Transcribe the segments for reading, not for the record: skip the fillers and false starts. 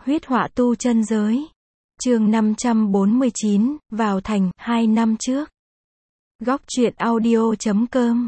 Huyết họa tu chân giới. Chương 549, vào thành, 2 năm trước. Góc truyện audio.com.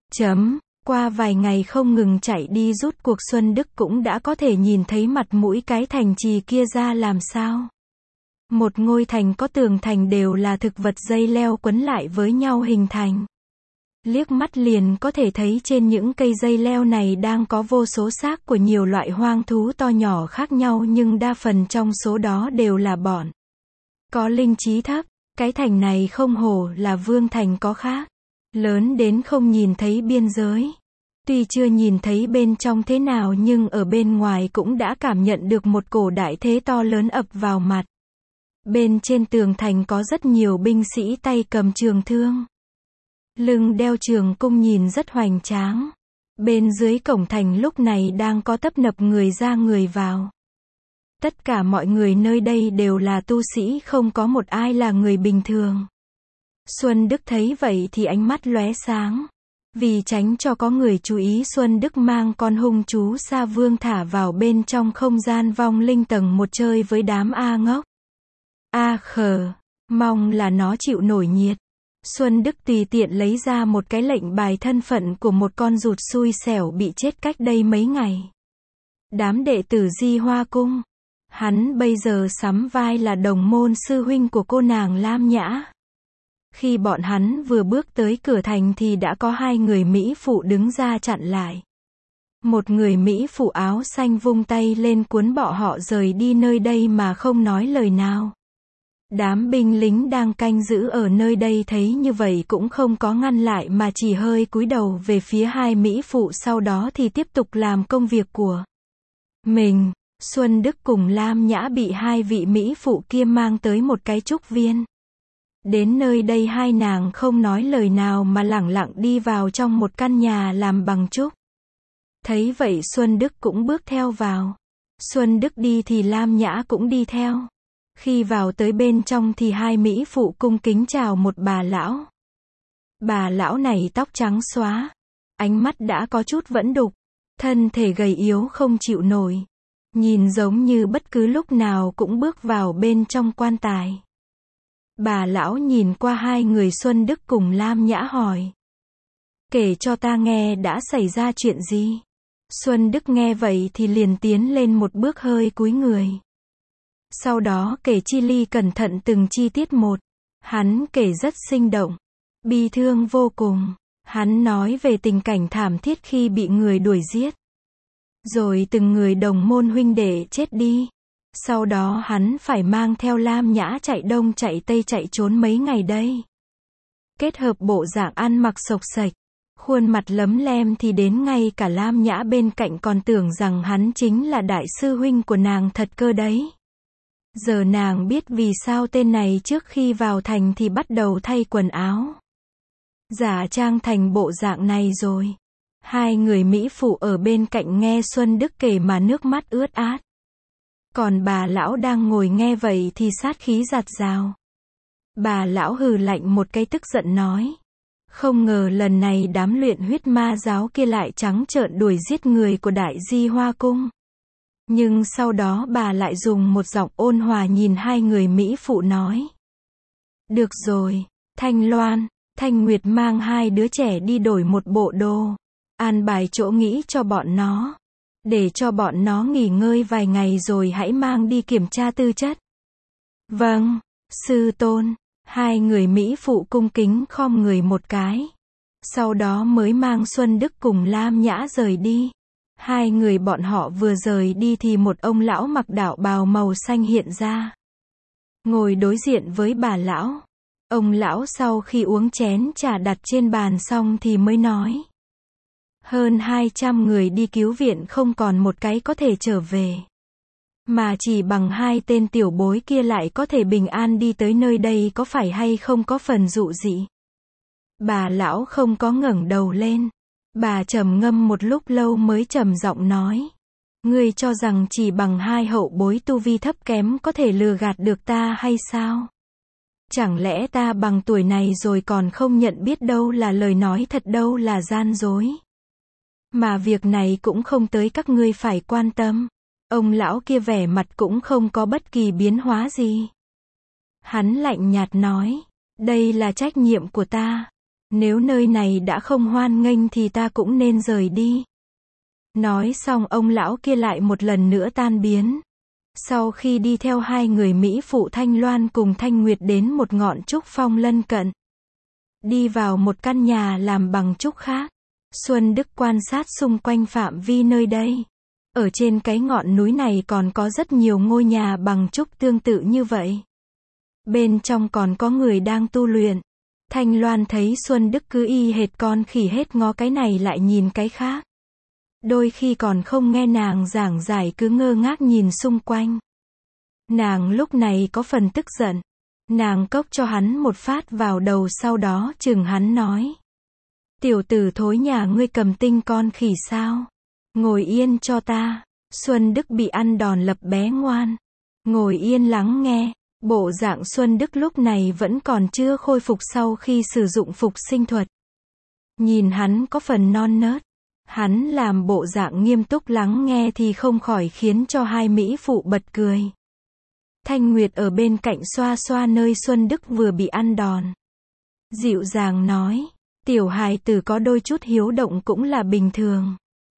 Qua vài ngày không ngừng chạy đi rút cuộc, Xuân Đức cũng đã có thể nhìn thấy mặt mũi cái thành trì kia ra làm sao. Một ngôi thành có tường thành đều là thực vật dây leo quấn lại với nhau hình thành. Liếc mắt liền có thể thấy trên những cây dây leo này đang có vô số xác của nhiều loại hoang thú to nhỏ khác nhau, nhưng đa phần trong số đó đều là bọn có linh trí thấp. Cái thành này không hổ là vương thành có khác, lớn đến không nhìn thấy biên giới. Tuy chưa nhìn thấy bên trong thế nào nhưng ở bên ngoài cũng đã cảm nhận được một cổ đại thế to lớn ập vào mặt. Bên trên tường thành có rất nhiều binh sĩ tay cầm trường thương, lưng đeo trường cung, nhìn rất hoành tráng. Bên dưới cổng thành lúc này đang có tấp nập người ra người vào. Tất cả mọi người nơi đây đều là tu sĩ, không có một ai là người bình thường. Xuân Đức thấy vậy thì ánh mắt lóe sáng. Vì tránh cho có người chú ý, Xuân Đức mang con hung chú Sa Vương thả vào bên trong không gian vong linh tầng 1 chơi với đám A ngốc, A khờ, mong là nó chịu nổi nhiệt. Xuân Đức tùy tiện lấy ra một cái lệnh bài thân phận của một con rụt xui xẻo bị chết cách đây mấy ngày. Đám đệ tử Di Hoa Cung. Hắn bây giờ sắm vai là đồng môn sư huynh của cô nàng Lam Nhã. Khi bọn hắn vừa bước tới cửa thành thì đã có hai người Mỹ phụ đứng ra chặn lại. Một người Mỹ phụ áo xanh vung tay lên cuốn bọn họ rời đi nơi đây mà không nói lời nào. Đám binh lính đang canh giữ ở nơi đây thấy như vậy cũng không có ngăn lại mà chỉ hơi cúi đầu về phía hai Mỹ phụ, sau đó thì tiếp tục làm công việc của mình. Xuân Đức cùng Lam Nhã bị hai vị Mỹ phụ kia mang tới một cái trúc viên. Đến nơi đây hai nàng không nói lời nào mà lẳng lặng đi vào trong một căn nhà làm bằng trúc. Thấy vậy Xuân Đức cũng bước theo vào. Xuân Đức đi thì Lam Nhã cũng đi theo. Khi vào tới bên trong thì hai Mỹ phụ cung kính chào một bà lão. Bà lão này tóc trắng xóa, ánh mắt đã có chút vẫn đục, thân thể gầy yếu không chịu nổi, nhìn giống như bất cứ lúc nào cũng bước vào bên trong quan tài. Bà lão nhìn qua hai người Xuân Đức cùng Lam Nhã hỏi: kể cho ta nghe đã xảy ra chuyện gì? Xuân Đức nghe vậy thì liền tiến lên một bước, hơi cúi người. Sau đó kể chi ly cẩn thận từng chi tiết một. Hắn kể rất sinh động, bi thương vô cùng. Hắn nói về tình cảnh thảm thiết khi bị người đuổi giết, rồi từng người đồng môn huynh đệ chết đi. Sau đó hắn phải mang theo Lam Nhã chạy đông chạy tây chạy trốn mấy ngày đây. Kết hợp bộ dạng ăn mặc xộc xệch, khuôn mặt lấm lem thì đến ngay cả Lam Nhã bên cạnh còn tưởng rằng hắn chính là đại sư huynh của nàng thật cơ đấy. Giờ nàng biết vì sao tên này trước khi vào thành thì bắt đầu thay quần áo, giả trang thành bộ dạng này rồi. Hai người Mỹ phụ ở bên cạnh nghe Xuân Đức kể mà nước mắt ướt át. Còn bà lão đang ngồi nghe vậy thì sát khí giạt rào. Bà lão hừ lạnh một cái tức giận nói: không ngờ lần này đám luyện huyết ma giáo kia lại trắng trợn đuổi giết người của Đại Di Hoa Cung. Nhưng sau đó bà lại dùng một giọng ôn hòa nhìn hai người Mỹ phụ nói: được rồi, Thanh Loan, Thanh Nguyệt mang hai đứa trẻ đi đổi một bộ đồ, an bài chỗ nghỉ cho bọn nó, để cho bọn nó nghỉ ngơi vài ngày rồi hãy mang đi kiểm tra tư chất. Vâng, sư tôn. Hai người Mỹ phụ cung kính khom người một cái. Sau đó mới mang Xuân Đức cùng Lam Nhã rời đi. Hai người bọn họ vừa rời đi thì một ông lão mặc đạo bào màu xanh hiện ra, ngồi đối diện với bà lão. Ông lão sau khi uống chén trà đặt trên bàn xong thì mới nói: hơn 200 người đi cứu viện không còn một cái có thể trở về, mà chỉ bằng hai tên tiểu bối kia lại có thể bình an đi tới nơi đây, có phải hay không có phần dụ dị? Bà lão không có ngẩng đầu lên. Bà trầm ngâm một lúc lâu mới trầm giọng nói: ngươi cho rằng chỉ bằng hai hậu bối tu vi thấp kém có thể lừa gạt được ta hay sao? Chẳng lẽ ta bằng tuổi này rồi còn không nhận biết đâu là lời nói thật đâu là gian dối? Mà việc này cũng không tới các ngươi phải quan tâm. Ông lão kia vẻ mặt cũng không có bất kỳ biến hóa gì. Hắn lạnh nhạt nói, đây là trách nhiệm của ta. Nếu nơi này đã không hoan nghênh thì ta cũng nên rời đi. Nói xong ông lão kia lại một lần nữa tan biến. Sau khi đi theo hai người Mỹ phụ Thanh Loan cùng Thanh Nguyệt đến một ngọn trúc phong lân cận. Đi vào một căn nhà làm bằng trúc khác. Xuân Đức quan sát xung quanh phạm vi nơi đây. Ở trên cái ngọn núi này còn có rất nhiều ngôi nhà bằng trúc tương tự như vậy. Bên trong còn có người đang tu luyện. Thanh Loan thấy Xuân Đức cứ y hệt con khỉ hết ngó cái này lại nhìn cái khác. Đôi khi còn không nghe nàng giảng giải cứ ngơ ngác nhìn xung quanh. Nàng lúc này có phần tức giận. Nàng cốc cho hắn một phát vào đầu sau đó chừng hắn nói. Tiểu tử thối nhà ngươi cầm tinh con khỉ sao? Ngồi yên cho ta. Xuân Đức bị ăn đòn lập bé ngoan. Ngồi yên lắng nghe. Bộ dạng Xuân Đức lúc này vẫn còn chưa khôi phục sau khi sử dụng phục sinh thuật. Nhìn hắn có phần non nớt. Hắn làm bộ dạng nghiêm túc lắng nghe thì không khỏi khiến cho hai mỹ phụ bật cười. Thanh Nguyệt ở bên cạnh xoa xoa nơi Xuân Đức vừa bị ăn đòn. Dịu dàng nói, tiểu hài tử có đôi chút hiếu động cũng là bình thường.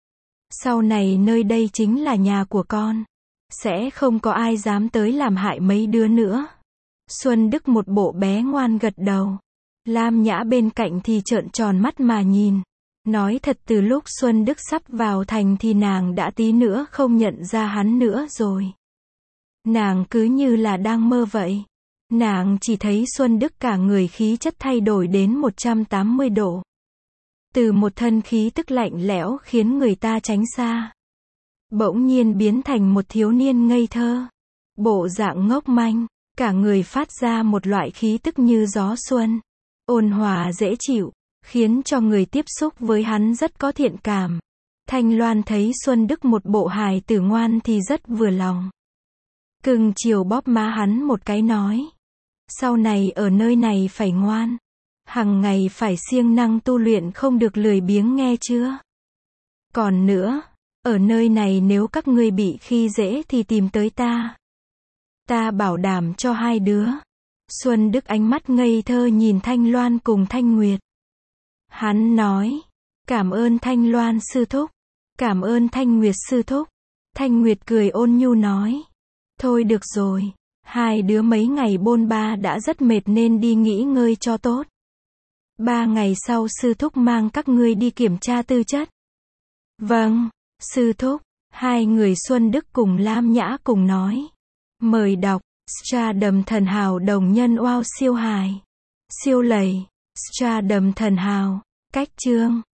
Sau này nơi đây chính là nhà của con. Sẽ không có ai dám tới làm hại mấy đứa nữa. Xuân Đức một bộ bé ngoan gật đầu. Lam Nhã bên cạnh thì trợn tròn mắt mà nhìn. Nói thật từ lúc Xuân Đức sắp vào thành thì nàng đã tí nữa không nhận ra hắn nữa rồi. Nàng cứ như là đang mơ vậy. Nàng chỉ thấy Xuân Đức cả người khí chất thay đổi đến 180 độ. Từ một thân khí tức lạnh lẽo khiến người ta tránh xa. Bỗng nhiên biến thành một thiếu niên ngây thơ. Bộ dạng ngốc manh, cả người phát ra một loại khí tức như gió xuân. Ôn hòa dễ chịu, khiến cho người tiếp xúc với hắn rất có thiện cảm. Thanh Loan thấy Xuân Đức một bộ hài tử ngoan thì rất vừa lòng. Cưng chiều bóp má hắn một cái nói. Sau này ở nơi này phải ngoan. Hằng ngày phải siêng năng tu luyện không được lười biếng nghe chưa? Còn nữa, ở nơi này nếu các ngươi bị khi dễ thì tìm tới ta. Ta bảo đảm cho hai đứa. Xuân Đức ánh mắt ngây thơ nhìn Thanh Loan cùng Thanh Nguyệt. Hắn nói, cảm ơn Thanh Loan sư thúc. Cảm ơn Thanh Nguyệt sư thúc. Thanh Nguyệt cười ôn nhu nói. Thôi được rồi, hai đứa mấy ngày bôn ba đã rất mệt nên đi nghỉ ngơi cho tốt. 3 ngày sau sư thúc mang các ngươi đi kiểm tra tư chất. Vâng, sư thúc. Hai người Xuân Đức cùng Lam Nhã cùng nói. Mời đọc, Stardom thần hào đồng nhân wow siêu hài. Siêu lầy, Stardom thần hào, cách chương.